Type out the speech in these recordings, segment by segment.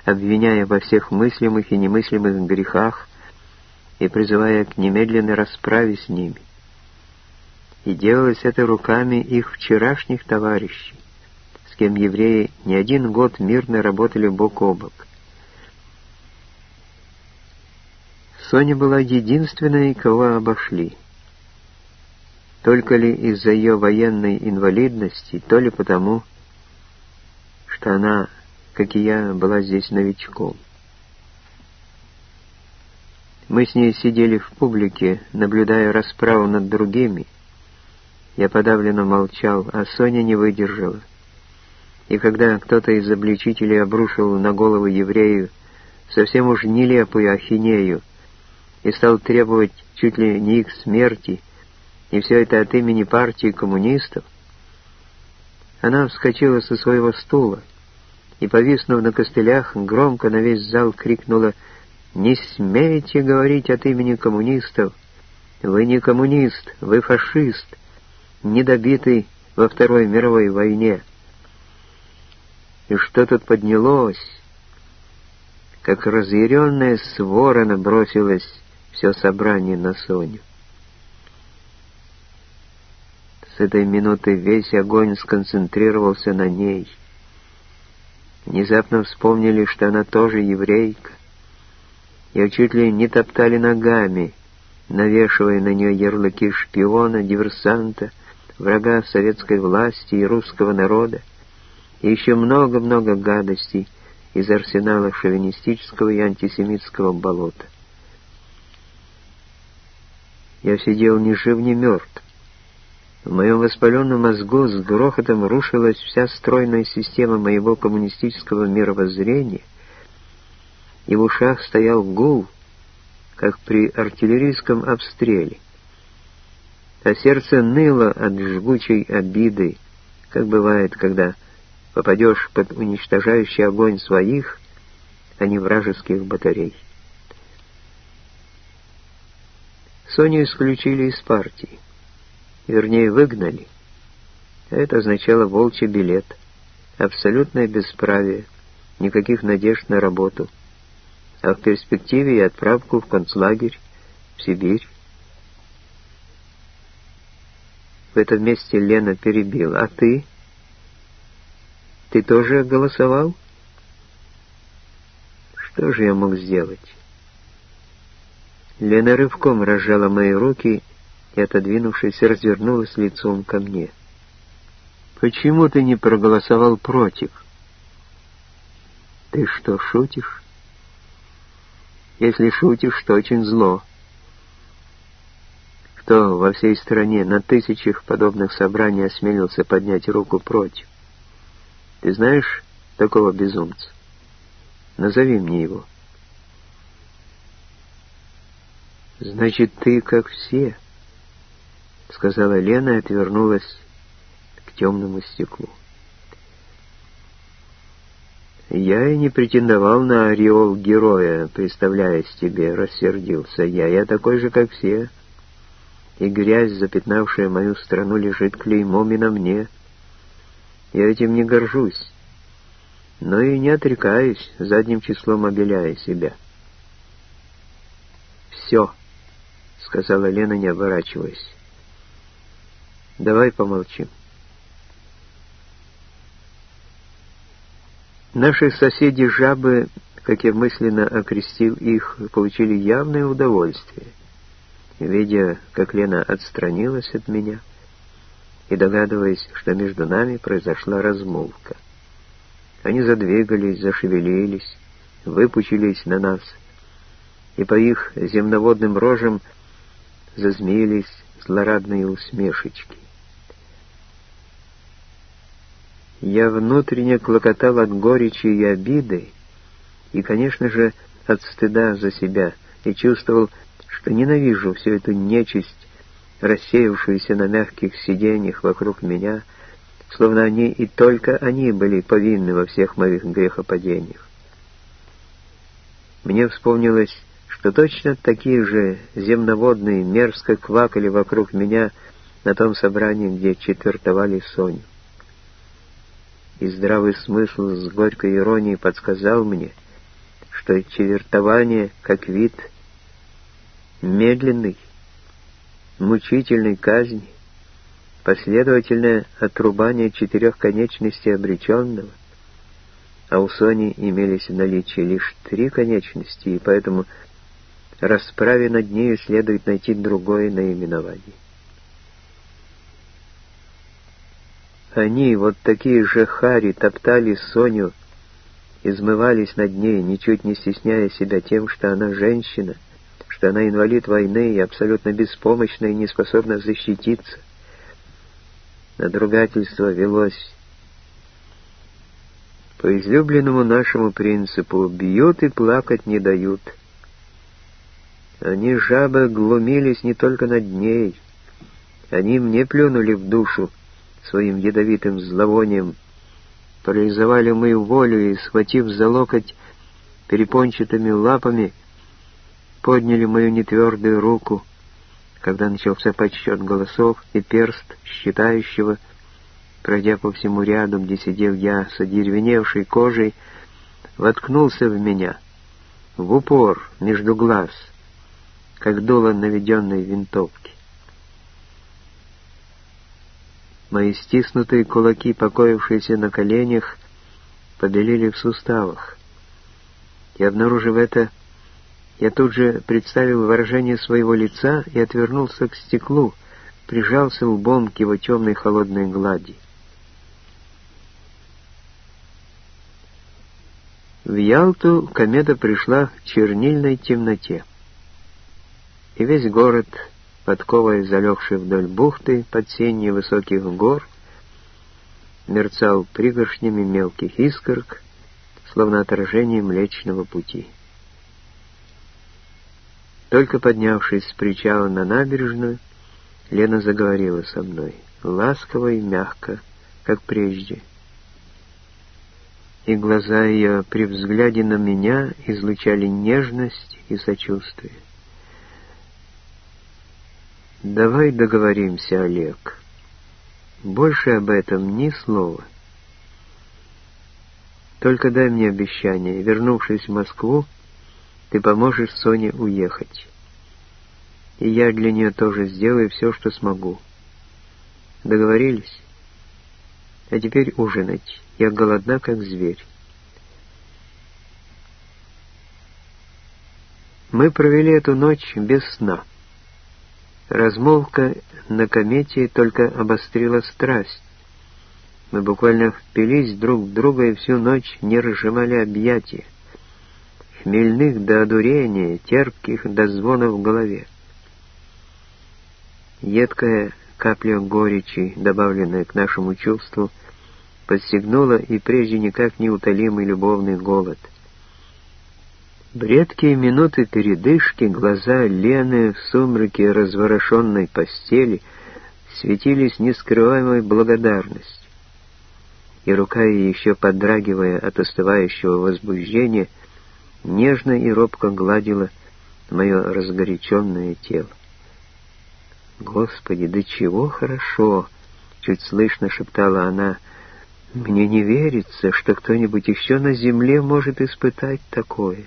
обвиняя во всех мыслимых и немыслимых грехах и призывая к немедленной расправе с ними. И делалось это руками их вчерашних товарищей, с кем евреи не один год мирно работали бок о бок. Соня была единственной, кого обошли. Только ли из-за ее военной инвалидности, то ли потому, что она, как и я, была здесь новичком. Мы с ней сидели в публике, наблюдая расправу над другими. Я подавленно молчал, а Соня не выдержала. И когда кто-то из обличителей обрушил на голову еврею совсем уж нелепую ахинею и стал требовать чуть ли не их смерти, и все это от имени партии коммунистов, она вскочила со своего стула и, повиснув на костылях, громко на весь зал крикнула: «Не смейте говорить от имени коммунистов! Вы не коммунист, вы фашист, недобитый во Второй мировой войне!» И что тут поднялось? Как разъяренная свора набросилась все собрание на Соню. С этой минуты весь огонь сконцентрировался на ней. Внезапно вспомнили, что она тоже еврейка. Ее чуть ли не топтали ногами, навешивая на нее ярлыки шпиона, диверсанта, врага советской власти и русского народа, и еще много-много гадостей из арсенала шовинистического и антисемитского болота. Я сидел ни жив, ни мертв. В моем воспаленном мозгу с грохотом рушилась вся стройная система моего коммунистического мировоззрения, и в ушах стоял гул, как при артиллерийском обстреле. А сердце ныло от жгучей обиды, как бывает, когда попадешь под уничтожающий огонь своих, а не вражеских батарей. Соню исключили из партии. Вернее, выгнали. Это означало волчий билет, абсолютное бесправие, никаких надежд на работу, а в перспективе и отправку в концлагерь, в Сибирь. В этом месте Лена перебила: «А ты? Ты тоже голосовал?» Что же я мог сделать? Лена рывком разжала мои руки и, отодвинувшись, развернулась лицом ко мне. «Почему ты не проголосовал против?» «Ты что, шутишь?» «Если шутишь, то очень зло. Кто во всей стране на тысячах подобных собраний осмелился поднять руку против? Ты знаешь такого безумца? Назови мне его». «Значит, ты как все», — сказала Лена и отвернулась к темному стеклу. «Я и не претендовал на ореол героя, представляясь тебе», — рассердился я. «Я такой же, как все, и грязь, запятнавшая мою страну, лежит клеймом и на мне. Я этим не горжусь, но и не отрекаюсь, задним числом обеляя себя». «Все», — сказала Лена, не оборачиваясь. «Давай помолчим». Наши соседи-жабы, как я мысленно окрестил их, получили явное удовольствие, видя, как Лена отстранилась от меня и догадываясь, что между нами произошла размолвка. Они задвигались, зашевелились, выпучились на нас, и по их земноводным рожам зазмеились злорадные усмешечки. Я внутренне клокотал от горечи и обиды, и, конечно же, от стыда за себя, и чувствовал, что ненавижу всю эту нечисть, рассеявшуюся на мягких сиденьях вокруг меня, словно они и только они были повинны во всех моих грехопадениях. Мне вспомнилось, что точно такие же земноводные мерзко квакали вокруг меня на том собрании, где четвертовали Соню. И здравый смысл с горькой иронией подсказал мне, что чевертование, как вид медленной, мучительной казни, последовательное отрубание 4 конечностей обреченного, а у Сони имелись в наличии лишь 3 конечности, и поэтому расправе над нею следует найти другое наименование. Они, вот такие же хари, топтали Соню, измывались над ней, ничуть не стесняя себя тем, что она женщина, что она инвалид войны и абсолютно беспомощна и не способна защититься. Надругательство велось по излюбленному нашему принципу: бьют и плакать не дают. Они, жабы, глумились не только над ней, они мне плюнули в душу своим ядовитым зловонием, парализовали мою волю и, схватив за локоть перепончатыми лапами, подняли мою нетвердую руку, когда начался подсчет голосов, и перст считающего, пройдя по всему ряду, где сидел я с одеревеневшей кожей, воткнулся в меня, в упор, между глаз, как дуло наведенной винтовки. Мои стиснутые кулаки, покоившиеся на коленях, побелели в суставах. И, обнаружив это, я тут же представил выражение своего лица и отвернулся к стеклу, прижался лбом к его темной холодной глади. В Ялту комета пришла в чернильной темноте, и весь город, подковой залегший вдоль бухты под сенью высоких гор, мерцал пригоршнями мелких искорок, словно отражение Млечного Пути. Только поднявшись с причала на набережную, Лена заговорила со мной, ласково и мягко, как прежде. И глаза ее при взгляде на меня излучали нежность и сочувствие. «Давай договоримся, Олег. Больше об этом ни слова. Только дай мне обещание, вернувшись в Москву, ты поможешь Соне уехать. И я для нее тоже сделаю все, что смогу. Договорились? А теперь ужинать. Я голодна, как зверь». Мы провели эту ночь без сна. Размолвка на комете только обострила страсть. Мы буквально впились друг в друга и всю ночь не разжимали объятия, хмельных до одурения, терпких до звона в голове. Едкая капля горечи, добавленная к нашему чувству, подстегнула и прежде никак неутолимый любовный голод. В редкие минуты передышки глаза Лены в сумраке разворошенной постели светились нескрываемой благодарностью, и рука ее, еще подрагивая от остывающего возбуждения, нежно и робко гладила мое разгоряченное тело. «Господи, да чего хорошо!» — чуть слышно шептала она. «Мне не верится, что кто-нибудь еще на земле может испытать такое».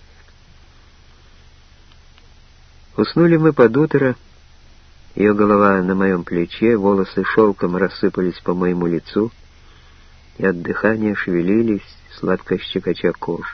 Уснули мы под утро, ее голова на моем плече, волосы шелком рассыпались по моему лицу, и от дыхания шевелились, сладко щекоча кожу.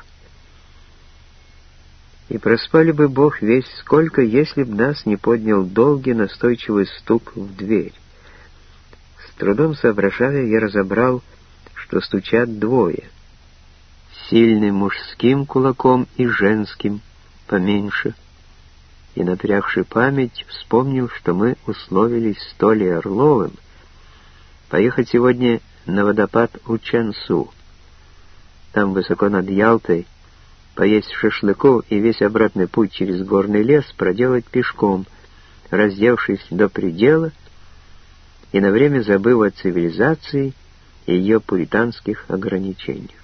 И проспали бы Бог весть сколько, если б нас не поднял долгий настойчивый стук в дверь. С трудом соображая, я разобрал, что стучат двое. Сильным мужским кулаком и женским, поменьше. И, напрягши память, вспомнил, что мы условились с Толей Орловым поехать сегодня на водопад Учансу. Там, высоко над Ялтой, поесть шашлыку и весь обратный путь через горный лес проделать пешком, раздевшись до предела и на время забыв о цивилизации и ее пуританских ограничениях.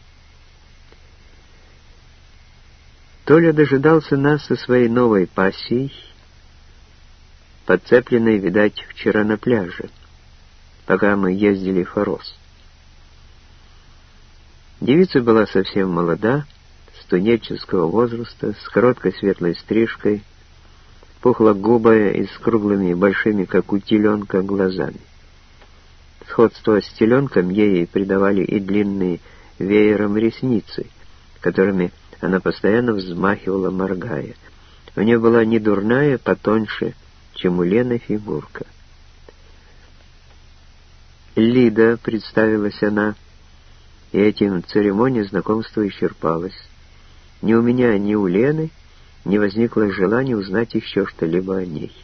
Толя дожидался нас со своей новой пассией, подцепленной, видать, вчера на пляже, пока мы ездили в Форос. Девица была совсем молода, студенческого возраста, с короткой светлой стрижкой, пухлогубая и с круглыми большими, как у теленка, глазами. Сходство с теленком ей придавали и длинные веером ресницы, которыми она постоянно взмахивала, моргая. У нее была не дурная, потоньше, чем у Лены, фигурка. «Лида», — представилась она, и этим церемония знакомства исчерпалась. Ни у меня, ни у Лены не возникло желания узнать еще что-либо о ней.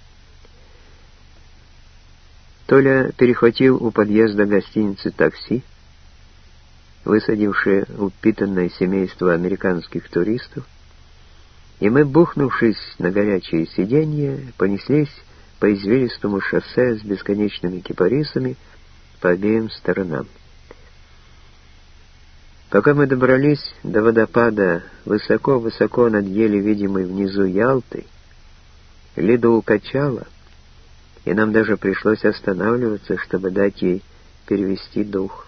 Толя перехватил у подъезда гостиницы такси, высадившее упитанное семейство американских туристов, и мы, бухнувшись на горячие сиденья, понеслись по извилистому шоссе с бесконечными кипарисами по обеим сторонам. Пока мы добрались до водопада высоко-высоко над еле видимой внизу Ялтой, Лиду укачало, и нам даже пришлось останавливаться, чтобы дать ей перевести дух.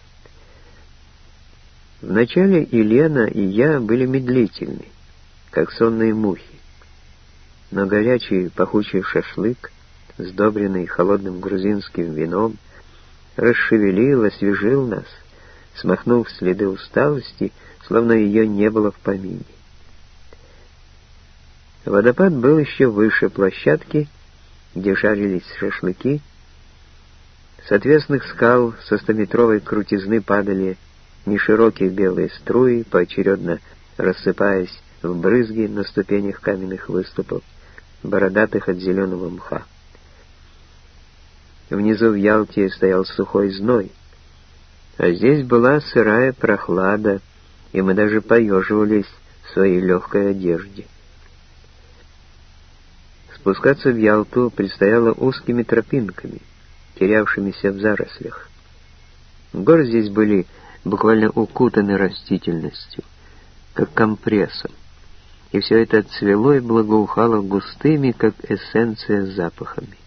Вначале и Лена, и я были медлительны, как сонные мухи, но горячий пахучий шашлык, сдобренный холодным грузинским вином, расшевелил, освежил нас, смахнув следы усталости, словно ее не было в помине. Водопад был еще выше площадки, где жарились шашлыки. С отвесных скал со 100-метровой крутизны падали неширокие белые струи, поочередно рассыпаясь в брызги на ступенях каменных выступов, бородатых от зеленого мха. Внизу в Ялте стоял сухой зной, а здесь была сырая прохлада, и мы даже поеживались в своей легкой одежде. Спускаться в Ялту предстояло узкими тропинками, терявшимися в зарослях. Горы здесь были буквально укутаны растительностью, как компрессом, и все это цвело и благоухало густыми, как эссенция, запахами.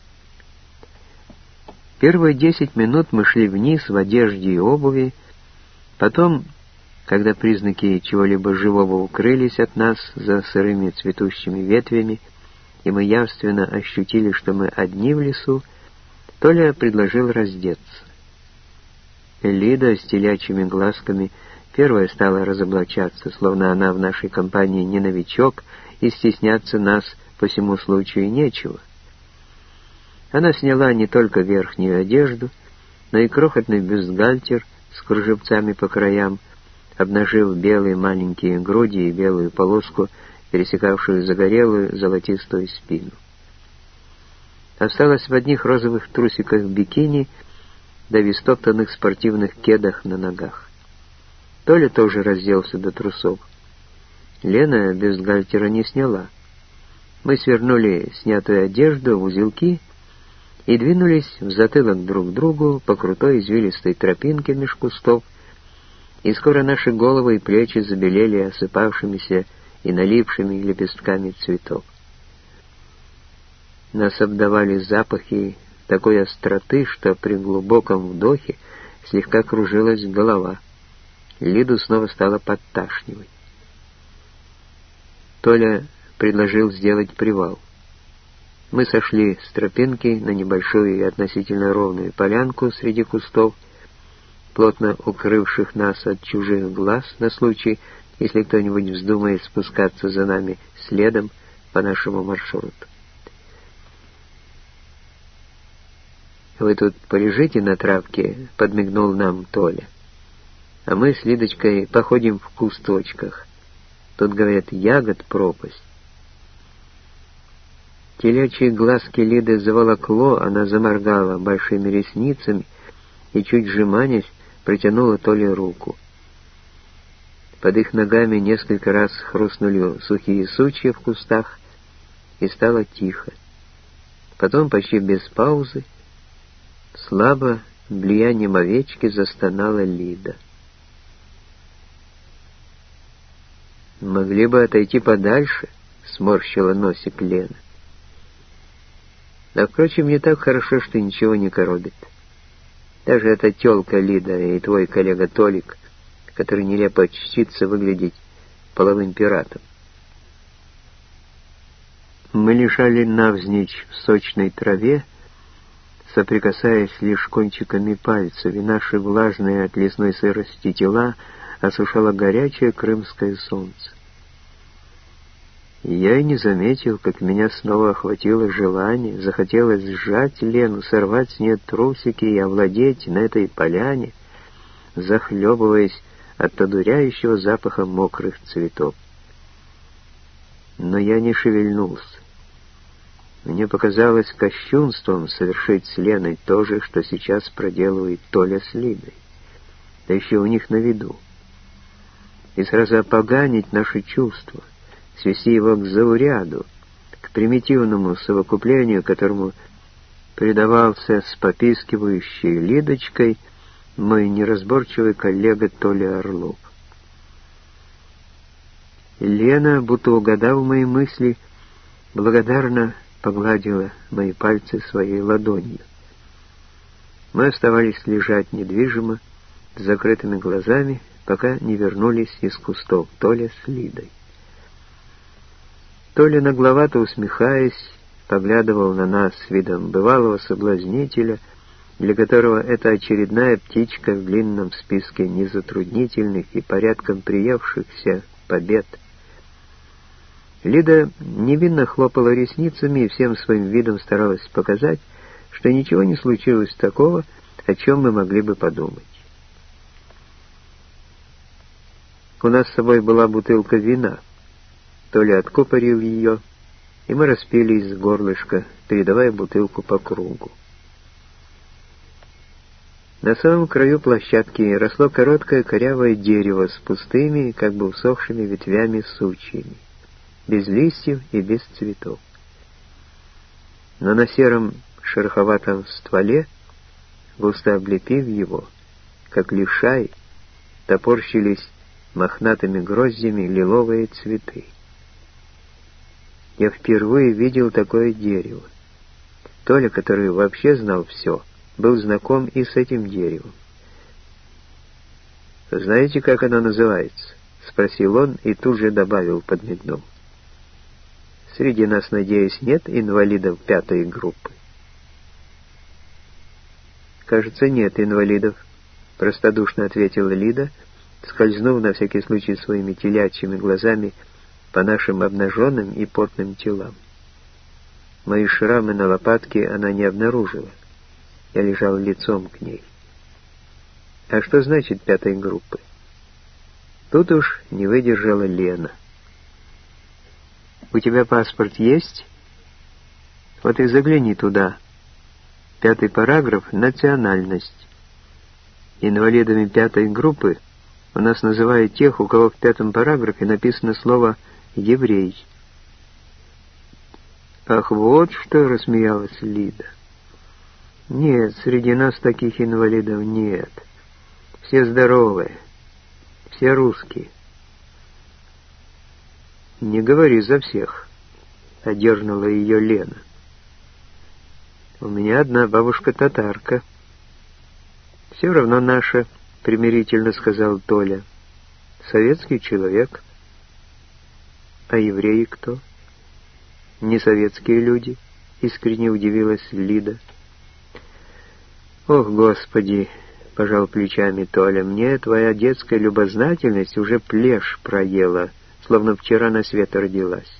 Первые 10 минут мы шли вниз в одежде и обуви, потом, когда признаки чего-либо живого укрылись от нас за сырыми цветущими ветвями, и мы явственно ощутили, что мы одни в лесу, Толя предложил раздеться. Лида с телячьими глазками первая стала разоблачаться, словно она в нашей компании не новичок, и стесняться нас по всему случаю нечего. Она сняла не только верхнюю одежду, но и крохотный бюстгальтер с кружевцами по краям, обнажив белые маленькие груди и белую полоску, пересекавшую загорелую золотистую спину. Осталась в одних розовых трусиках бикини да в истоптанных спортивных кедах на ногах. Толя тоже разделся до трусов. Лена бюстгальтера не сняла. Мы свернули снятую одежду в узелки и двинулись в затылок друг к другу по крутой извилистой тропинке меж кустов, и скоро наши головы и плечи забелели осыпавшимися и налипшими лепестками цветов. Нас обдавали запахи такой остроты, что при глубоком вдохе слегка кружилась голова. Лиду снова стало подташнивать. Толя предложил сделать привал. Мы сошли с тропинки на небольшую и относительно ровную полянку среди кустов, плотно укрывших нас от чужих глаз на случай, если кто-нибудь вздумает спускаться за нами следом по нашему маршруту. «Вы тут полежите на травке», — подмигнул нам Толя. «А мы с Лидочкой походим в кусточках. Тут, говорят, ягод пропасть». Телячьи глазки Лиды заволокло, она заморгала большими ресницами и, чуть сжиманясь, протянула Толе руку. Под их ногами несколько раз хрустнули сухие сучья в кустах, и стало тихо. Потом, почти без паузы, слабо, влиянием овечки, застонала Лида. «Могли бы отойти подальше», — сморщила носик Лена. «Да, впрочем, не так хорошо, что ничего не коробит. Даже эта тёлка Лида и твой коллега Толик, который нелепо чтится выглядеть половым пиратом. Мы лежали навзничь в сочной траве, соприкасаясь лишь кончиками пальцев, и наши влажные от лесной сырости тела осушало горячее крымское солнце. И я и не заметил, как меня снова охватило желание, захотелось сжать Лену, сорвать с нее трусики и овладеть на этой поляне, захлебываясь от одуряющего запаха мокрых цветов. Но я не шевельнулся. Мне показалось кощунством совершить с Леной то же, что сейчас проделывает Толя с Лидой, да еще у них на виду, и сразу опоганить наши чувства, свести его к зауряду, к примитивному совокуплению, которому предавался с попискивающей Лидочкой мой неразборчивый коллега Толя Орлов. Лена, будто угадав мои мысли, благодарно погладила мои пальцы своей ладонью. Мы оставались лежать недвижимо, с закрытыми глазами, пока не вернулись из кустов Толя с Лидой. Толя, нагловато усмехаясь, поглядывал на нас с видом бывалого соблазнителя, для которого это очередная птичка в длинном списке незатруднительных и порядком приевшихся побед. Лида невинно хлопала ресницами и всем своим видом старалась показать, что ничего не случилось такого, о чем мы могли бы подумать. У нас с собой была бутылка вина. Толя откупорил ее, и мы распили из горлышка, передавая бутылку по кругу. На самом краю площадки росло короткое корявое дерево с пустыми, как бы усохшими ветвями сучьями, без листьев и без цветов. Но на сером шероховатом стволе, густо облепив его, как лишай, топорщились мохнатыми гроздями лиловые цветы. Я впервые видел такое дерево. Толя, который вообще знал все, был знаком и с этим деревом. «Знаете, как оно называется?» — спросил он и тут же добавил, подмигнув. «Среди нас, надеюсь, нет инвалидов 5-й группы?» «Кажется, нет инвалидов», — простодушно ответила Лида, скользнув на всякий случай своими телячьими глазами по нашим обнаженным и потным телам. Мои шрамы на лопатке она не обнаружила. Я лежал лицом к ней. «А что значит 5-й группы?» Тут уж не выдержала Лена. «У тебя паспорт есть? Вот и загляни туда. 5-й параграф — национальность. Инвалидами 5-й группы у нас называют тех, у кого в 5-м параграфе написано слово «еврей». «Ах, вот что!» — рассмеялась Лида. «Нет, среди нас таких инвалидов нет. Все здоровые, все русские». «Не говори за всех», — одернула ее Лена. «У меня одна бабушка-татарка». «Все равно наша», — примирительно сказал Толя. «Советский человек». «А евреи кто?» «Не советские люди», — искренне удивилась Лида. «Ох, Господи!» — пожал плечами Толя. «Мне твоя детская любознательность уже плешь проела, словно вчера на свет родилась».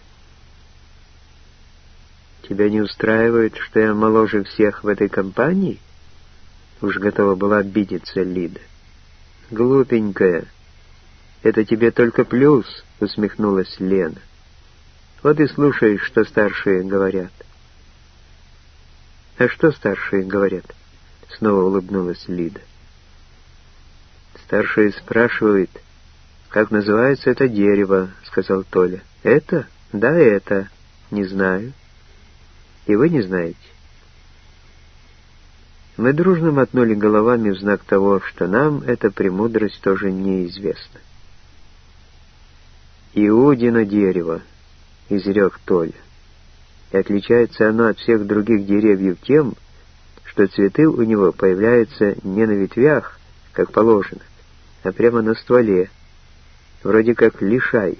«Тебя не устраивает, что я моложе всех в этой компании?» Уж готова была обидеться Лида. «Глупенькая, это тебе только плюс», — усмехнулась Лена. «Вот и слушай, что старшие говорят». «А что старшие говорят?» — снова улыбнулась Лида. «Старшие спрашивают, как называется это дерево», — сказал Толя. «Это? Да, это. Не знаю. И вы не знаете?» Мы дружно мотнули головами в знак того, что нам эта премудрость тоже неизвестна. «Иудино дерево», — изрек Толя. «И отличается оно от всех других деревьев тем, что цветы у него появляются не на ветвях, как положено, а прямо на стволе, вроде как лишай.